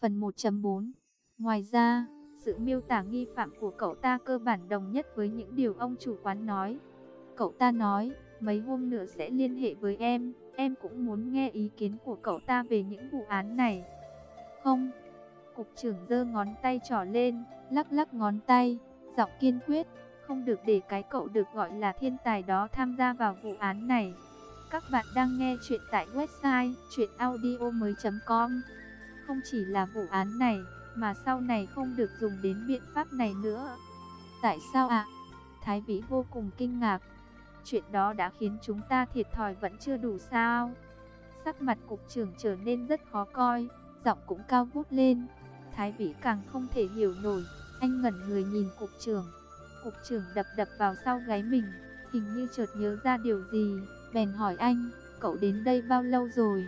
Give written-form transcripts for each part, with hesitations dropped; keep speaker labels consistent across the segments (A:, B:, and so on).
A: Phần 1.4. Ngoài ra, sự miêu tả nghi phạm của cậu ta cơ bản đồng nhất với những điều ông chủ quán nói. Cậu ta nói, mấy hôm nữa sẽ liên hệ với em cũng muốn nghe ý kiến của cậu ta về những vụ án này. Không, cục trưởng giơ ngón tay trỏ lên, lắc lắc ngón tay, giọng kiên quyết, không được để cái cậu được gọi là thiên tài đó tham gia vào vụ án này. Các bạn đang nghe chuyện tại website chuyenaudio.com. Không chỉ là vụ án này, mà sau này không được dùng đến biện pháp này nữa. Tại sao ạ? Thái Vĩ vô cùng kinh ngạc. Chuyện đó đã khiến chúng ta thiệt thòi vẫn chưa đủ sao? Sắc mặt cục trưởng trở nên rất khó coi, giọng cũng cao vút lên. Thái Vĩ càng không thể hiểu nổi, anh ngẩn người nhìn cục trưởng. Cục trưởng đập đập vào sau gáy mình, hình như chợt nhớ ra điều gì, bèn hỏi anh, cậu đến đây bao lâu rồi?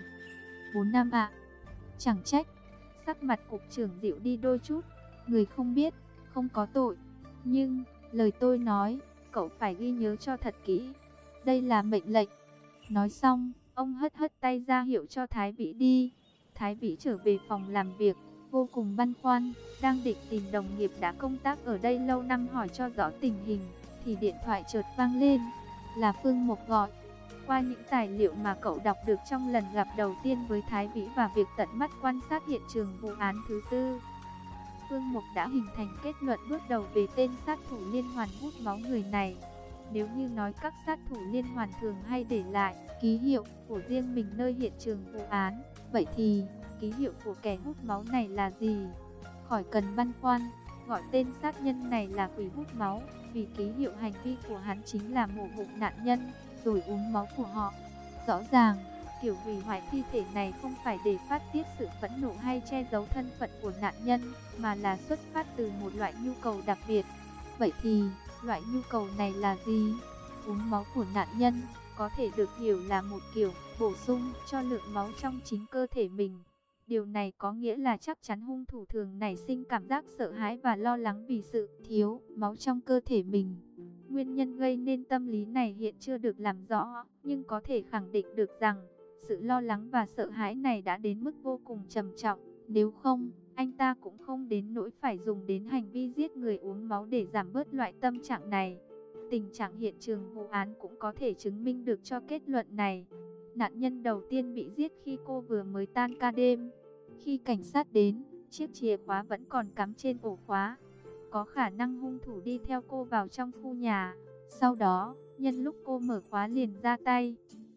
A: 4 năm ạ. Chẳng trách. Sắc mặt cục trưởng dịu đi đôi chút, người không biết, không có tội. Nhưng, lời tôi nói, cậu phải ghi nhớ cho thật kỹ. Đây là mệnh lệnh. Nói xong, ông hất hất tay ra hiệu cho Thái Vĩ đi. Thái Vĩ trở về phòng làm việc, vô cùng băn khoăn, đang định tìm đồng nghiệp đã công tác ở đây lâu năm hỏi cho rõ tình hình, thì điện thoại chợt vang lên, là Phương Mộc gọi. Qua những tài liệu mà cậu đọc được trong lần gặp đầu tiên với Thái Vĩ và việc tận mắt quan sát hiện trường vụ án thứ tư, Phương Mộc đã hình thành kết luận bước đầu về tên sát thủ liên hoàn hút máu người này. Nếu như nói các sát thủ liên hoàn thường hay để lại ký hiệu của riêng mình nơi hiện trường vụ án, vậy thì ký hiệu của kẻ hút máu này là gì? Khỏi cần băn khoăn, gọi tên sát nhân này là quỷ hút máu, vì ký hiệu hành vi của hắn chính là mổ bụng nạn nhân, rồi uống máu của họ. Rõ ràng, kiểu hủy hoại thi thể này không phải để phát tiết sự phẫn nộ hay che giấu thân phận của nạn nhân, mà là xuất phát từ một loại nhu cầu đặc biệt. Vậy thì, loại nhu cầu này là gì? Uống máu của nạn nhân có thể được hiểu là một kiểu bổ sung cho lượng máu trong chính cơ thể mình. Điều này có nghĩa là chắc chắn hung thủ thường nảy sinh cảm giác sợ hãi và lo lắng vì sự thiếu máu trong cơ thể mình. Nguyên nhân gây nên tâm lý này hiện chưa được làm rõ, nhưng có thể khẳng định được rằng sự lo lắng và sợ hãi này đã đến mức vô cùng trầm trọng. Nếu không, anh ta cũng không đến nỗi phải dùng đến hành vi giết người uống máu để giảm bớt loại tâm trạng này. Tình trạng hiện trường vụ án cũng có thể chứng minh được cho kết luận này. Nạn nhân đầu tiên bị giết khi cô vừa mới tan ca đêm. Khi cảnh sát đến, chiếc chìa khóa vẫn còn cắm trên ổ khóa. Có khả năng hung thủ đi theo cô vào trong khu nhà. Sau đó, nhân lúc cô mở khóa liền ra tay.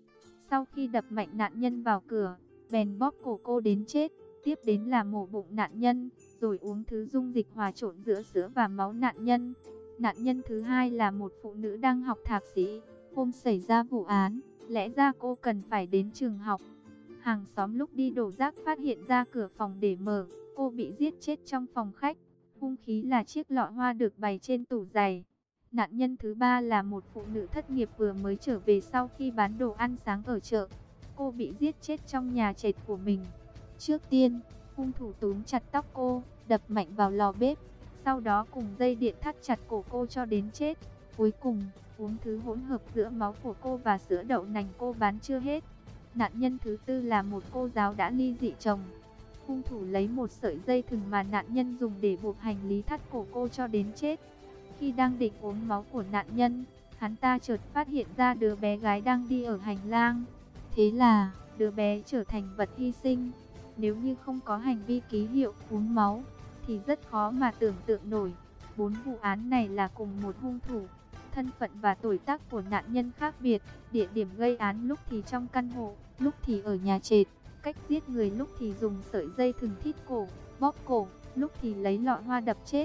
A: Sau khi đập mạnh nạn nhân vào cửa, bèn bóp cổ cô đến chết. Tiếp đến là mổ bụng nạn nhân, rồi uống thứ dung dịch hòa trộn giữa sữa và máu nạn nhân. Nạn nhân thứ hai là một phụ nữ đang học thạc sĩ. Hôm xảy ra vụ án, lẽ ra cô cần phải đến trường học. Hàng xóm lúc đi đổ rác phát hiện ra cửa phòng để mở, cô bị giết chết trong phòng khách. Hung khí là chiếc lọ hoa được bày trên tủ giày. Nạn nhân thứ ba là một phụ nữ thất nghiệp vừa mới trở về sau khi bán đồ ăn sáng ở chợ. Cô bị giết chết trong nhà trệt của mình. Trước tiên, hung thủ túm chặt tóc cô, đập mạnh vào lò bếp. Sau đó cùng dây điện thắt chặt cổ cô cho đến chết. Cuối cùng, uống thứ hỗn hợp giữa máu của cô và sữa đậu nành cô bán chưa hết. Nạn nhân thứ tư là một cô giáo đã ly dị chồng. Hung thủ lấy một sợi dây thừng mà nạn nhân dùng để buộc hành lý thắt cổ cô cho đến chết. Khi đang định uống máu của nạn nhân, hắn ta chợt phát hiện ra đứa bé gái đang đi ở hành lang. Thế là, đứa bé trở thành vật hy sinh. Nếu như không có hành vi ký hiệu uống máu, thì rất khó mà tưởng tượng nổi. 4 vụ án này là cùng một hung thủ. Thân phận và tuổi tác của nạn nhân khác biệt. Địa điểm gây án lúc thì trong căn hộ, lúc thì ở nhà trệt. Cách giết người lúc thì dùng sợi dây thừng thít cổ, bóp cổ, lúc thì lấy lọ hoa đập chết.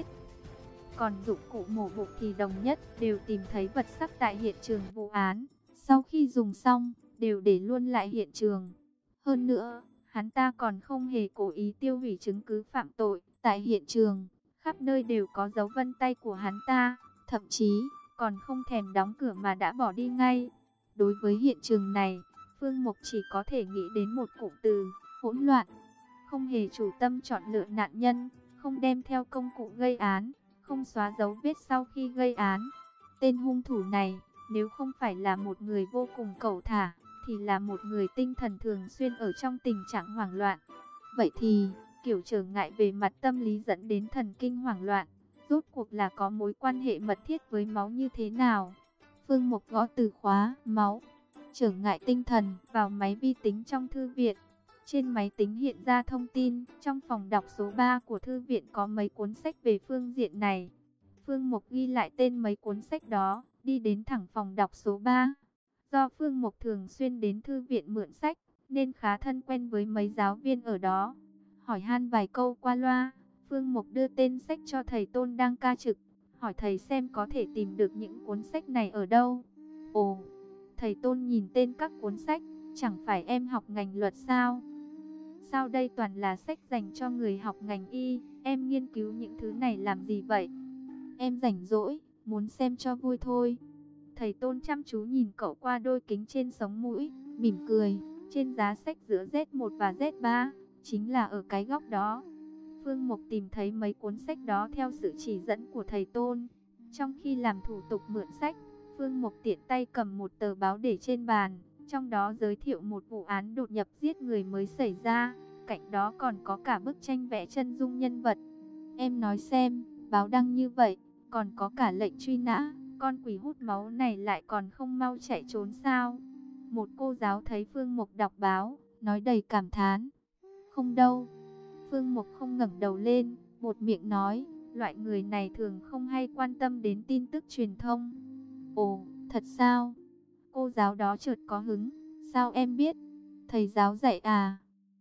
A: Còn dụng cụ mổ bụng thì đồng nhất, đều tìm thấy vật sắc tại hiện trường vụ án. Sau khi dùng xong, đều để luôn lại hiện trường. Hơn nữa, hắn ta còn không hề cố ý tiêu hủy chứng cứ phạm tội. Tại hiện trường, khắp nơi đều có dấu vân tay của hắn ta, thậm chí còn không thèm đóng cửa mà đã bỏ đi ngay. Đối với hiện trường này, Phương Mộc chỉ có thể nghĩ đến một cụm từ, hỗn loạn. Không hề chủ tâm chọn lựa nạn nhân, không đem theo công cụ gây án, không xóa dấu vết sau khi gây án. Tên hung thủ này, nếu không phải là một người vô cùng cẩu thả, thì là một người tinh thần thường xuyên ở trong tình trạng hoảng loạn. Vậy thì, kiểu trở ngại về mặt tâm lý dẫn đến thần kinh hoảng loạn. Rốt cuộc là có mối quan hệ mật thiết với máu như thế nào? Phương Mục gõ từ khóa máu, trở ngại tinh thần vào máy vi tính trong thư viện. Trên máy tính hiện ra thông tin, trong phòng đọc số 3 của thư viện có mấy cuốn sách về phương diện này. Phương Mục ghi lại tên mấy cuốn sách đó, đi đến thẳng phòng đọc số 3. Do Phương Mục thường xuyên đến thư viện mượn sách, nên khá thân quen với mấy giáo viên ở đó. Hỏi han vài câu qua loa, Phương Mục đưa tên sách cho thầy Tôn đang ca trực, hỏi thầy xem có thể tìm được những cuốn sách này ở đâu. Ồ, thầy Tôn nhìn tên các cuốn sách, chẳng phải em học ngành luật sao? Sao đây toàn là sách dành cho người học ngành y, em nghiên cứu những thứ này làm gì vậy? Em rảnh rỗi, muốn xem cho vui thôi. Thầy Tôn chăm chú nhìn cậu qua đôi kính trên sống mũi, mỉm cười. Trên giá sách giữa Z1 và Z3, chính là ở cái góc đó. Phương Mục tìm thấy mấy cuốn sách đó theo sự chỉ dẫn của thầy Tôn. Trong khi làm thủ tục mượn sách, Phương Mục tiện tay cầm một tờ báo để trên bàn. Trong đó giới thiệu một vụ án đột nhập giết người mới xảy ra. Cạnh đó còn có cả bức tranh vẽ chân dung nhân vật. Em nói xem, báo đăng như vậy, còn có cả lệnh truy nã. Con quỷ hút máu này lại còn không mau chạy trốn sao? Một cô giáo thấy Phương Mục đọc báo, nói đầy cảm thán. Không đâu. Phương Mục không ngẩng đầu lên, buột miệng nói, loại người này thường không hay quan tâm đến tin tức truyền thông. Ồ, thật sao? Cô giáo đó chợt có hứng. Sao em biết? Thầy giáo dạy à?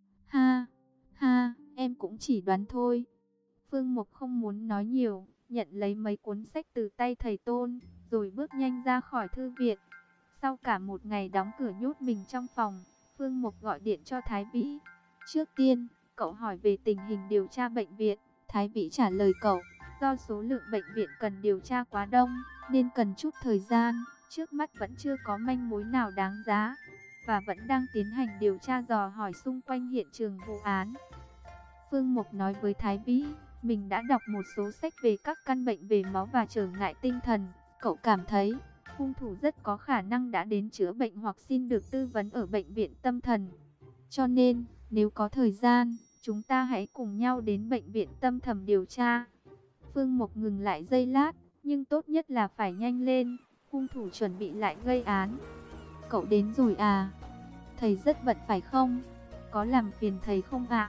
A: Ha, ha, em cũng chỉ đoán thôi. Phương Mục không muốn nói nhiều, nhận lấy mấy cuốn sách từ tay thầy Tôn, rồi bước nhanh ra khỏi thư viện. Sau cả một ngày đóng cửa nhốt mình trong phòng, Phương Mục gọi điện cho Thái Vĩ. Trước tiên, cậu hỏi về tình hình điều tra bệnh viện. Thái Vĩ trả lời cậu, do số lượng bệnh viện cần điều tra quá đông, nên cần chút thời gian. Trước mắt vẫn chưa có manh mối nào đáng giá, và vẫn đang tiến hành điều tra dò hỏi xung quanh hiện trường vụ án. Phương Mục nói với Thái Vĩ, mình đã đọc một số sách về các căn bệnh về máu và trở ngại tinh thần. Cậu cảm thấy hung thủ rất có khả năng đã đến chữa bệnh hoặc xin được tư vấn ở bệnh viện tâm thần. Cho nên, nếu có thời gian, chúng ta hãy cùng nhau đến bệnh viện tâm thần điều tra. Phương Mục ngừng lại giây lát, nhưng tốt nhất là phải nhanh lên. Hung thủ chuẩn bị lại gây án. Cậu đến rồi à? Thầy rất bận phải không? Có làm phiền thầy không ạ?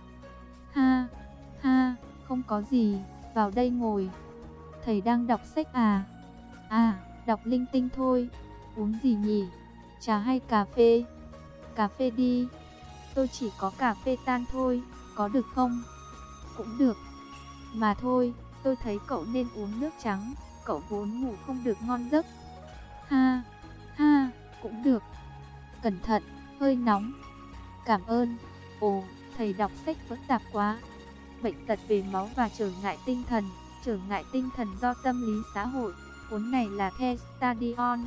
A: Ha, ha, không có gì, vào đây ngồi. Thầy đang đọc sách à? À, đọc linh tinh thôi. Uống gì nhỉ? Trà hay cà phê? Cà phê đi. Tôi chỉ có cà phê tan thôi, có được không? Cũng được. Mà thôi, tôi thấy cậu nên uống nước trắng, cậu vốn ngủ không được ngon giấc. Ha, ha, cũng được. Cẩn thận, hơi nóng. Cảm ơn. Ồ, thầy đọc sách phức tạp quá. Bệnh tật về máu và trở ngại tinh thần do tâm lý xã hội. Cuốn này là The Study on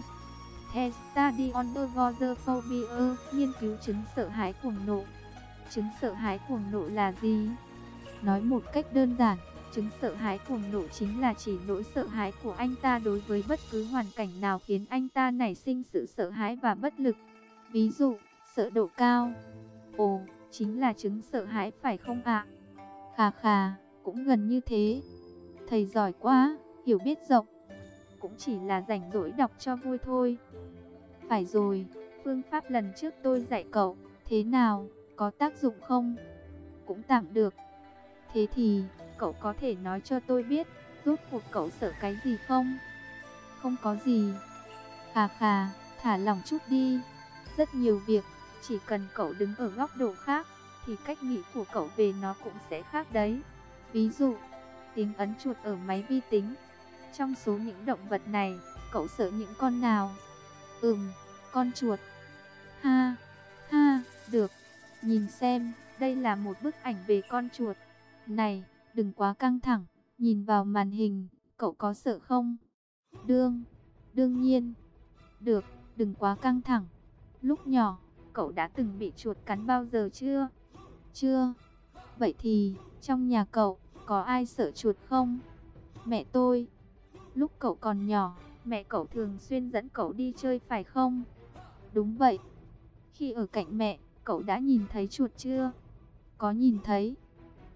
A: Agoraphobia, nghiên cứu chứng sợ hãi cuồng nộ. Chứng sợ hãi cuồng nộ là gì? Nói một cách đơn giản, chứng sợ hãi cuồng nộ chính là chỉ nỗi sợ hãi của anh ta đối với bất cứ hoàn cảnh nào khiến anh ta nảy sinh sự sợ hãi và bất lực. Ví dụ, sợ độ cao. Ồ, chính là chứng sợ hãi phải không ạ? Khà khà, cũng gần như thế. Thầy giỏi quá, hiểu biết rộng. Cũng chỉ là rảnh rỗi đọc cho vui thôi. Phải rồi, phương pháp lần trước tôi dạy cậu, thế nào, có tác dụng không? Cũng tạm được. Thế thì, cậu có thể nói cho tôi biết, rốt cuộc cậu sợ cái gì không? Không có gì. Khà khà, thả lỏng chút đi. Rất nhiều việc, chỉ cần cậu đứng ở góc độ khác, thì cách nghĩ của cậu về nó cũng sẽ khác đấy. Ví dụ, tiếng ấn chuột ở máy vi tính. Trong số những động vật này, cậu sợ những con nào? Con chuột. Ha, ha, được. Nhìn xem, đây là một bức ảnh về con chuột. Này, đừng quá căng thẳng, nhìn vào màn hình, cậu có sợ không? Đương nhiên. Được, đừng quá căng thẳng. Lúc nhỏ, cậu đã từng bị chuột cắn bao giờ chưa? Chưa. Vậy thì, trong nhà cậu, có ai sợ chuột không? Mẹ tôi. Lúc cậu còn nhỏ, mẹ cậu thường xuyên dẫn cậu đi chơi phải không? Đúng vậy. Khi ở cạnh mẹ, cậu đã nhìn thấy chuột chưa? Có nhìn thấy.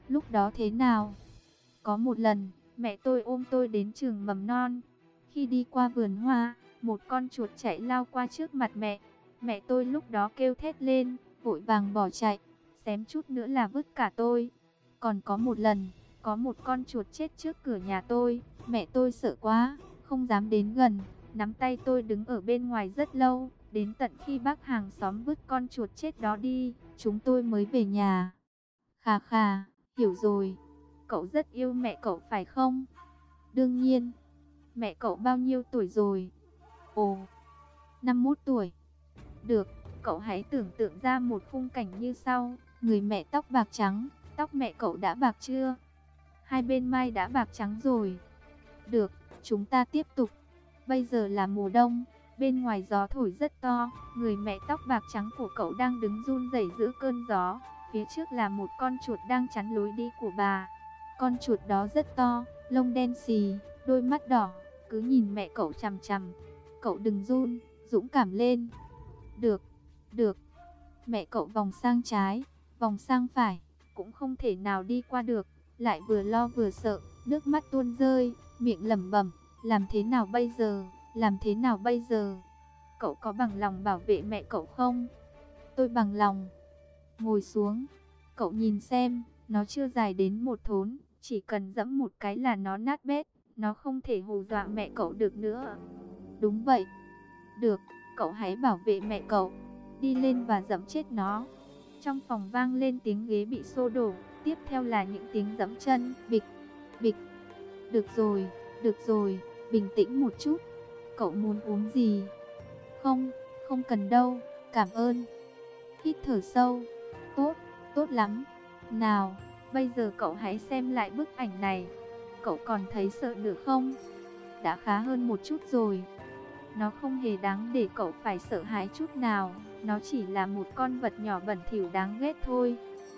A: Lúc đó thế nào? Có một lần, mẹ tôi ôm tôi đến trường mầm non. Khi đi qua vườn hoa, một con chuột chạy lao qua trước mặt mẹ. Mẹ tôi lúc đó kêu thét lên, vội vàng bỏ chạy, xém chút nữa là vứt cả tôi. Còn có một lần, có một con chuột chết trước cửa nhà tôi. Mẹ tôi sợ quá, không dám đến gần, nắm tay tôi đứng ở bên ngoài rất lâu. Đến tận khi bác hàng xóm vứt con chuột chết đó đi, chúng tôi mới về nhà. Khà khà, hiểu rồi. Cậu rất yêu mẹ cậu phải không? Đương nhiên. Mẹ cậu bao nhiêu tuổi rồi? Ồ, 51 tuổi. Được, cậu hãy tưởng tượng ra một khung cảnh như sau. Người mẹ tóc bạc trắng, tóc mẹ cậu đã bạc chưa? Hai bên mai đã bạc trắng rồi. Được, chúng ta tiếp tục. Bây giờ là mùa đông, bên ngoài gió thổi rất to. Người mẹ tóc bạc trắng của cậu đang đứng run rẩy giữa cơn gió. Phía trước là một con chuột đang chắn lối đi của bà. Con chuột đó rất to, lông đen xì, đôi mắt đỏ, cứ nhìn mẹ cậu chằm chằm. Cậu đừng run, dũng cảm lên. Được, được. Mẹ cậu vòng sang trái, vòng sang phải, cũng không thể nào đi qua được. Lại vừa lo vừa sợ, nước mắt tuôn rơi, miệng lẩm bẩm, làm thế nào bây giờ, làm thế nào bây giờ? Cậu có bằng lòng bảo vệ mẹ cậu không? Tôi bằng lòng. Ngồi xuống, cậu nhìn xem, nó chưa dài đến một thốn, chỉ cần giẫm một cái là nó nát bét, nó không thể hù dọa mẹ cậu được nữa. Đúng vậy. Được, cậu hãy bảo vệ mẹ cậu, đi lên và giẫm chết nó. Trong phòng vang lên tiếng ghế bị xô đổ, tiếp theo là những tiếng giẫm chân, bịch, bịch. Được rồi, bình tĩnh một chút. Cậu muốn uống gì? Không, không cần đâu, cảm ơn. Hít thở sâu. Tốt, tốt lắm. Nào, bây giờ cậu hãy xem lại bức ảnh này. Cậu còn thấy sợ nữa không? Đã khá hơn một chút rồi. Nó không hề đáng để cậu phải sợ hãi chút nào. Nó chỉ là một con vật nhỏ bẩn thỉu đáng ghét thôi.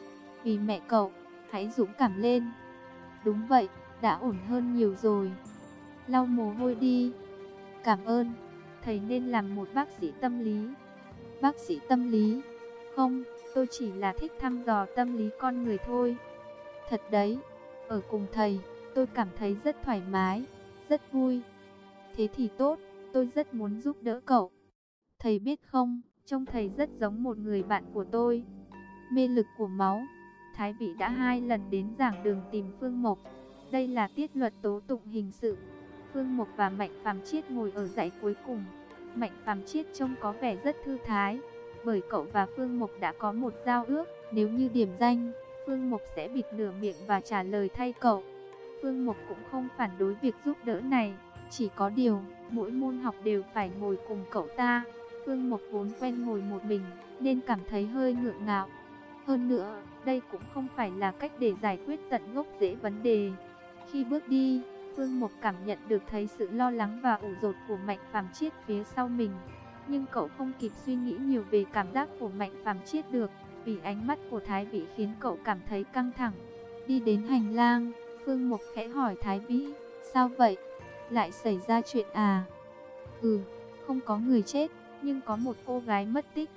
A: Vì mẹ cậu, hãy dũng cảm lên. Đúng vậy, đã ổn hơn nhiều rồi. Lau mồ hôi đi. Cảm ơn. Thầy nên làm một bác sĩ tâm lý. Bác sĩ tâm lý? Không, tôi chỉ là thích thăm dò tâm lý con người thôi. Thật đấy, ở cùng thầy, tôi cảm thấy rất thoải mái, rất vui. Thế thì tốt, tôi rất muốn giúp đỡ cậu. Thầy biết không, trông thầy rất giống một người bạn của tôi. Mê lực của máu. Thái Vĩ đã 2 lần đến giảng đường tìm Phương Mộc. Đây là tiết luật tố tụng hình sự. Phương Mộc và Mạnh Phàm Chiết ngồi ở dãy cuối cùng. Mạnh Phàm Chiết trông có vẻ rất thư thái, bởi cậu và Phương Mộc đã có một giao ước, nếu như điểm danh, Phương Mộc sẽ bịt nửa miệng và trả lời thay cậu. Phương Mộc cũng không phản đối việc giúp đỡ này, chỉ có điều, mỗi môn học đều phải ngồi cùng cậu ta. Phương Mộc vốn quen ngồi một mình, nên cảm thấy hơi ngượng ngạo. Hơn nữa, đây cũng không phải là cách để giải quyết tận gốc rễ vấn đề. Khi bước đi, Phương Mộc cảm nhận được thấy sự lo lắng và ủ rột của Mạnh Phàm Chiết phía sau mình. Nhưng cậu không kịp suy nghĩ nhiều về cảm giác của Mạnh Phàm Chiết được, vì ánh mắt của Thái Vĩ khiến cậu cảm thấy căng thẳng. Đi đến hành lang, Phương Mộc khẽ hỏi Thái Vĩ, sao vậy? Lại xảy ra chuyện à? Ừ, không có người chết, nhưng có một cô gái mất tích.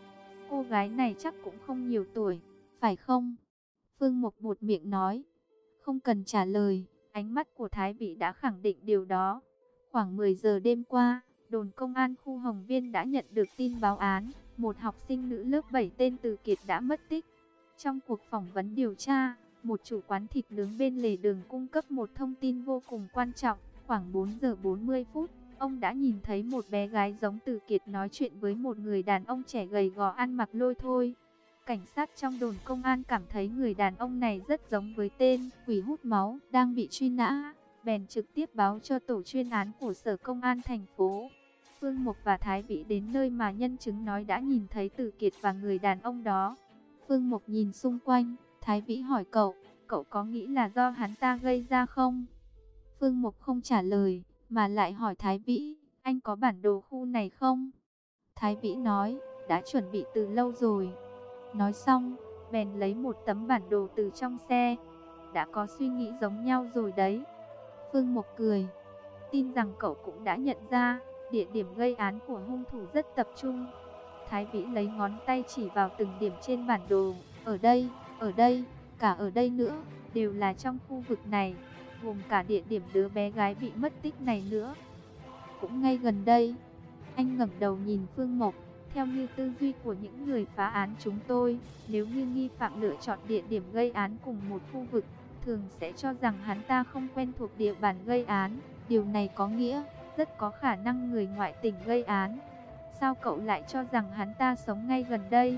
A: Cô gái này chắc cũng không nhiều tuổi, phải không? Phương Mộc buột miệng nói. Không cần trả lời, ánh mắt của Thái Vĩ đã khẳng định điều đó. Khoảng 10 giờ đêm qua, đồn công an khu Hồng Viên đã nhận được tin báo án, một học sinh nữ lớp 7 tên Từ Kiệt đã mất tích. Trong cuộc phỏng vấn điều tra, một chủ quán thịt nướng bên lề đường cung cấp một thông tin vô cùng quan trọng. Khoảng 4 giờ 40 phút, ông đã nhìn thấy một bé gái giống Từ Kiệt nói chuyện với một người đàn ông trẻ gầy gò ăn mặc lôi thôi. Cảnh sát trong đồn công an cảm thấy người đàn ông này rất giống với tên quỷ hút máu đang bị truy nã, bèn trực tiếp báo cho tổ chuyên án của Sở Công an thành phố. Phương Mộc và Thái Vĩ đến nơi mà nhân chứng nói đã nhìn thấy Từ Kiệt và người đàn ông đó. Phương Mộc nhìn xung quanh, Thái Vĩ hỏi cậu có nghĩ là do hắn ta gây ra không? Phương Mộc không trả lời, mà lại hỏi Thái Vĩ, anh có bản đồ khu này không? Thái Vĩ nói, đã chuẩn bị từ lâu rồi. Nói xong, bèn lấy một tấm bản đồ từ trong xe. Đã có suy nghĩ giống nhau rồi đấy. Phương Mộc cười, tin rằng cậu cũng đã nhận ra, địa điểm gây án của hung thủ rất tập trung. Thái Vĩ lấy ngón tay chỉ vào từng điểm trên bản đồ. Ở đây, cả ở đây nữa, đều là trong khu vực này, gồm cả địa điểm đứa bé gái bị mất tích này nữa. Cũng ngay gần đây, anh ngẩng đầu nhìn Phương Mộc. Theo như tư duy của những người phá án chúng tôi, nếu như nghi phạm lựa chọn địa điểm gây án cùng một khu vực, thường sẽ cho rằng hắn ta không quen thuộc địa bàn gây án. Điều này có nghĩa, rất có khả năng người ngoại tỉnh gây án. Sao cậu lại cho rằng hắn ta sống ngay gần đây?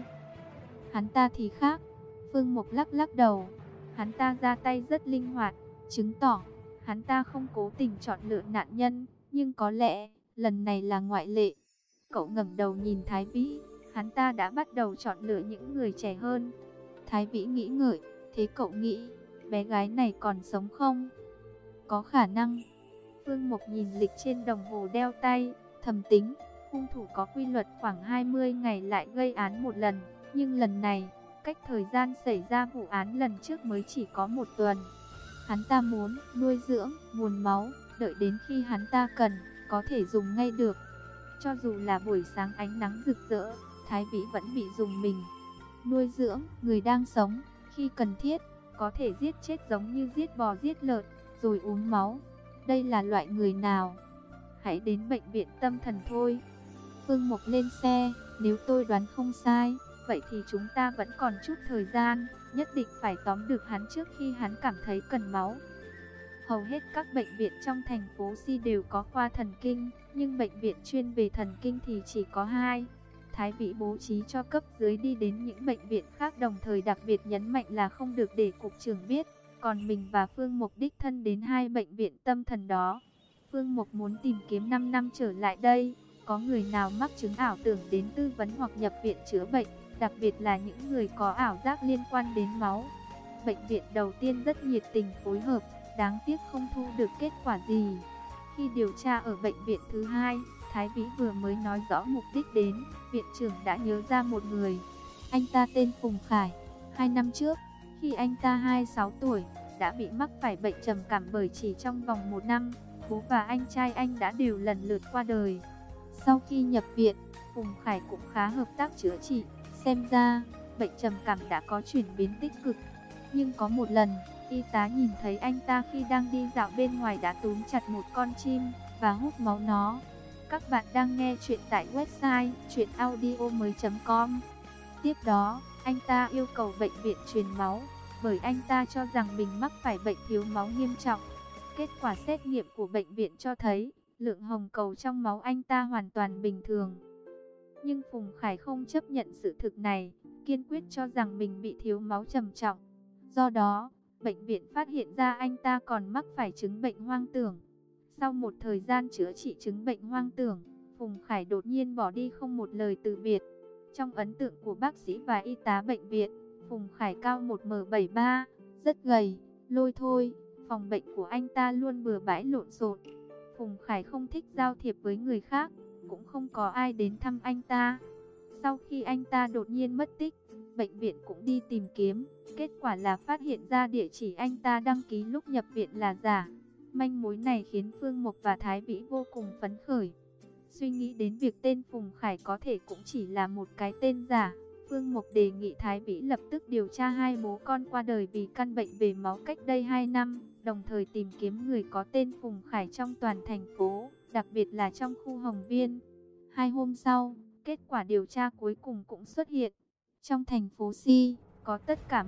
A: Hắn ta thì khác. Phương Mộc lắc lắc đầu. Hắn ta ra tay rất linh hoạt, chứng tỏ hắn ta không cố tình chọn lựa nạn nhân, nhưng có lẽ lần này là ngoại lệ. Cậu ngẩng đầu nhìn Thái Vĩ, hắn ta đã bắt đầu chọn lựa những người trẻ hơn. Thái Vĩ nghĩ ngợi, thế cậu nghĩ bé gái này còn sống không? Có khả năng. Phương Mộc nhìn lịch trên đồng hồ đeo tay, thầm tính, hung thủ có quy luật khoảng 20 ngày lại gây án một lần, nhưng lần này, cách thời gian xảy ra vụ án lần trước mới chỉ có 1 tuần. Hắn ta muốn nuôi dưỡng nguồn máu, đợi đến khi hắn ta cần, có thể dùng ngay được. Cho dù là buổi sáng ánh nắng rực rỡ, Thái Vĩ vẫn bị rùng mình. Nuôi dưỡng người đang sống, khi cần thiết, có thể giết chết giống như giết bò giết lợn, rồi uống máu. Đây là loại người nào? Hãy đến bệnh viện tâm thần thôi. Phương Mộc lên xe, nếu tôi đoán không sai, vậy thì chúng ta vẫn còn chút thời gian, nhất định phải tóm được hắn trước khi hắn cảm thấy cần máu. Hầu hết các bệnh viện trong thành phố Si đều có khoa thần kinh, nhưng bệnh viện chuyên về thần kinh thì chỉ có 2. Thái Vĩ bố trí cho cấp dưới đi đến những bệnh viện khác, đồng thời đặc biệt nhấn mạnh là không được để cục trưởng biết. Còn mình và Phương Mộc đích thân đến 2 bệnh viện tâm thần đó. Phương Mộc muốn tìm kiếm 5 năm trở lại đây, có người nào mắc chứng ảo tưởng đến tư vấn hoặc nhập viện chữa bệnh, đặc biệt là những người có ảo giác liên quan đến máu. Bệnh viện đầu tiên rất nhiệt tình phối hợp, đáng tiếc không thu được kết quả gì. Khi điều tra ở bệnh viện thứ 2, Thái Vĩ vừa mới nói rõ mục đích đến, viện trưởng đã nhớ ra một người. Anh ta tên Phùng Khải. 2 năm trước, khi anh ta 26 tuổi, đã bị mắc phải bệnh trầm cảm, bởi chỉ trong vòng 1 năm, bố và anh trai anh đã đều lần lượt qua đời. Sau khi nhập viện, Phùng Khải cũng khá hợp tác chữa trị. Xem ra, bệnh trầm cảm đã có chuyển biến tích cực. Nhưng có một lần, y tá nhìn thấy anh ta khi đang đi dạo bên ngoài đã túm chặt một con chim và hút máu nó. Các bạn đang nghe chuyện tại website chuyenaudio.com. Tiếp đó, anh ta yêu cầu bệnh viện truyền máu, bởi anh ta cho rằng mình mắc phải bệnh thiếu máu nghiêm trọng. Kết quả xét nghiệm của bệnh viện cho thấy, lượng hồng cầu trong máu anh ta hoàn toàn bình thường. Nhưng Phùng Khải không chấp nhận sự thực này, kiên quyết cho rằng mình bị thiếu máu trầm trọng. Do đó, bệnh viện phát hiện ra anh ta còn mắc phải chứng bệnh hoang tưởng. Sau một thời gian chữa trị chứng bệnh hoang tưởng, Phùng Khải đột nhiên bỏ đi không một lời từ biệt. Trong ấn tượng của bác sĩ và y tá bệnh viện, Phùng Khải cao 1m73, rất gầy, lôi thôi. Phòng bệnh của anh ta luôn bừa bãi lộn xộn. Phùng Khải không thích giao thiệp với người khác, cũng không có ai đến thăm anh ta. Sau khi anh ta đột nhiên mất tích, bệnh viện cũng đi tìm kiếm. Kết quả là phát hiện ra địa chỉ anh ta đăng ký lúc nhập viện là giả. Manh mối này khiến Phương Mộc và Thái Vĩ vô cùng phấn khởi. Suy nghĩ đến việc tên Phùng Khải có thể cũng chỉ là một cái tên giả, Phương Mộc đề nghị Thái Vĩ lập tức điều tra 2 bố con qua đời vì căn bệnh về máu cách đây 2 năm, đồng thời tìm kiếm người có tên Phùng Khải trong toàn thành phố, đặc biệt là trong khu Hồng Viên. 2 hôm sau, kết quả điều tra cuối cùng cũng xuất hiện. Trong thành phố Si, có tất cả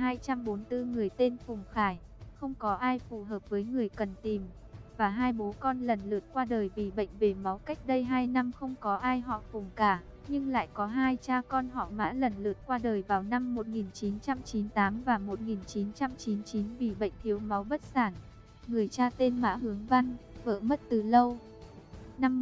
A: 1.244 người tên Phùng Khải, không có ai phù hợp với người cần tìm. Và 2 bố con lần lượt qua đời vì bệnh về máu cách đây 2 năm, không có ai họ Phùng cả. Nhưng lại có 2 cha con họ Mã lần lượt qua đời vào năm 1998 và 1999 vì bệnh thiếu máu bất sản. Người cha tên Mã Hướng Văn, vợ mất từ lâu. Năm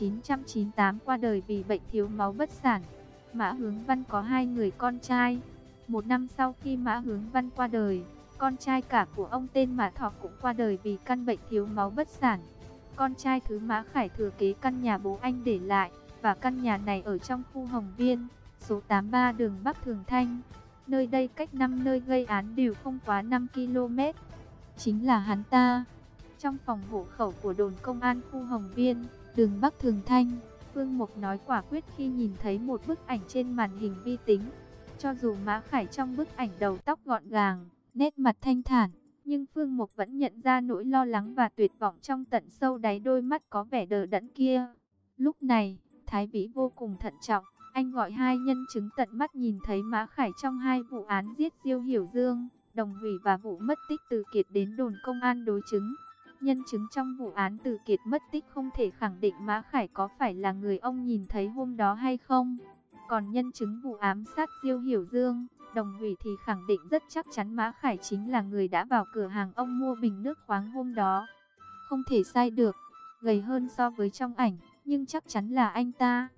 A: 1998 qua đời vì bệnh thiếu máu bất sản. Mã Hướng Văn có 2 người con trai. 1 năm sau khi Mã Hướng Văn qua đời, con trai cả của ông tên Mã Thọ cũng qua đời vì căn bệnh thiếu máu bất sản. Con trai thứ Mã Khải thừa kế căn nhà bố anh để lại, và căn nhà này ở trong khu Hồng Viên, số 83 đường Bắc Thường Thanh. Nơi đây cách 5 nơi gây án đều không quá 5 km. Chính là hắn ta. Trong phòng hộ khẩu của đồn công an khu Hồng Viên, đường Bắc Thường Thanh, Phương Mộc nói quả quyết khi nhìn thấy một bức ảnh trên màn hình vi tính. Cho dù Mã Khải trong bức ảnh đầu tóc gọn gàng, nét mặt thanh thản. Nhưng Phương Mục vẫn nhận ra nỗi lo lắng và tuyệt vọng trong tận sâu đáy đôi mắt có vẻ đờ đẫn kia. Lúc này, Thái Vĩ vô cùng thận trọng. Anh gọi hai nhân chứng tận mắt nhìn thấy Mã Khải trong hai vụ án giết Diêu Hiểu Dương, Đồng Hủy và vụ mất tích Từ Kiệt đến đồn công an đối chứng. Nhân chứng trong vụ án Từ Kiệt mất tích không thể khẳng định Mã Khải có phải là người ông nhìn thấy hôm đó hay không. Còn nhân chứng vụ ám sát Diêu Hiểu Dương, Đồng Hủy thì khẳng định rất chắc chắn Mã Khải chính là người đã vào cửa hàng ông mua bình nước khoáng hôm đó. Không thể sai được, gầy hơn so với trong ảnh, nhưng chắc chắn là anh ta.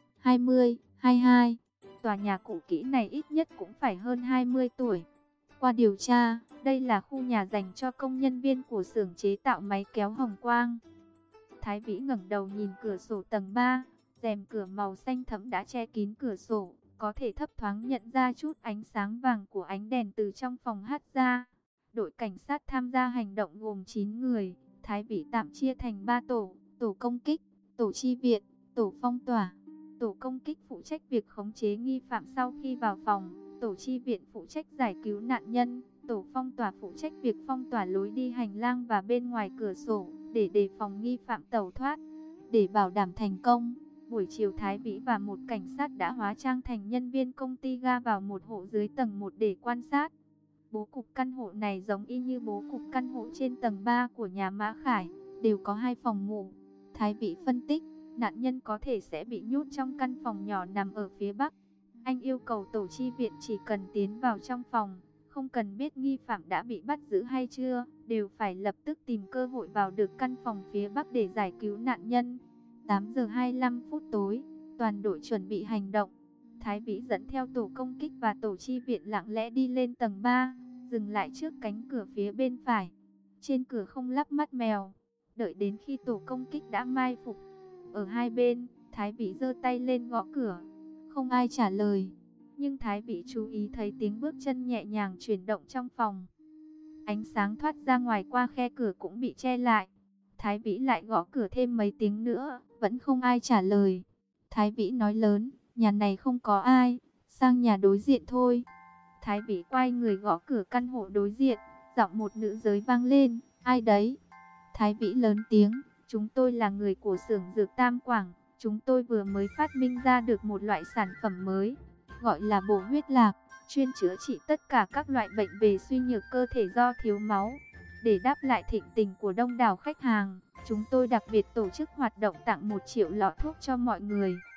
A: 20, 22. Tòa nhà cũ kỹ này ít nhất cũng phải hơn 20 tuổi. Qua điều tra, đây là khu nhà dành cho công nhân viên của xưởng chế tạo máy kéo Hồng Quang. Thái Vĩ ngẩng đầu nhìn cửa sổ tầng 3, rèm cửa màu xanh thẫm đã che kín cửa sổ, có thể thấp thoáng nhận ra chút ánh sáng vàng của ánh đèn từ trong phòng hắt ra. Đội cảnh sát tham gia hành động gồm 9 người, Thái Vĩ tạm chia thành 3 tổ, tổ công kích, tổ chi viện, tổ phong tỏa. Tổ công kích phụ trách việc khống chế nghi phạm sau khi vào phòng, tổ chi viện phụ trách giải cứu nạn nhân, tổ phong tỏa phụ trách việc phong tỏa lối đi hành lang và bên ngoài cửa sổ, để đề phòng nghi phạm tẩu thoát. Để bảo đảm thành công, buổi chiều Thái Vĩ và một cảnh sát đã hóa trang thành nhân viên công ty ga vào một hộ dưới tầng 1 để quan sát. Bố cục căn hộ này giống y như bố cục căn hộ trên tầng 3 của nhà Mã Khải, đều có 2 phòng ngủ. Thái Vĩ phân tích, nạn nhân có thể sẽ bị nhốt trong căn phòng nhỏ nằm ở phía bắc. Anh yêu cầu tổ chi viện chỉ cần tiến vào trong phòng, không cần biết nghi phạm đã bị bắt giữ hay chưa, đều phải lập tức tìm cơ hội vào được căn phòng phía bắc để giải cứu nạn nhân. 8 giờ 25 phút tối, toàn đội chuẩn bị hành động. Thái Vĩ dẫn theo tổ công kích và tổ chi viện lặng lẽ đi lên tầng 3, dừng lại trước cánh cửa phía bên phải. Trên cửa không lắp mắt mèo, đợi đến khi tổ công kích đã mai phục. Ở hai bên, Thái Vĩ giơ tay lên gõ cửa. Không ai trả lời. Nhưng Thái Vĩ chú ý thấy tiếng bước chân nhẹ nhàng chuyển động trong phòng. Ánh sáng thoát ra ngoài qua khe cửa cũng bị che lại. Thái Vĩ lại gõ cửa thêm mấy tiếng nữa, vẫn không ai trả lời. Thái Vĩ nói lớn, nhà này không có ai, sang nhà đối diện thôi. Thái Vĩ quay người gõ cửa căn hộ đối diện, giọng một nữ giới vang lên, ai đấy? Thái Vĩ lớn tiếng, chúng tôi là người của xưởng dược Tam Quảng, chúng tôi vừa mới phát minh ra được một loại sản phẩm mới, gọi là bổ huyết lạc, chuyên chữa trị tất cả các loại bệnh về suy nhược cơ thể do thiếu máu. Để đáp lại thịnh tình của đông đảo khách hàng, chúng tôi đặc biệt tổ chức hoạt động tặng 1 triệu lọ thuốc cho mọi người.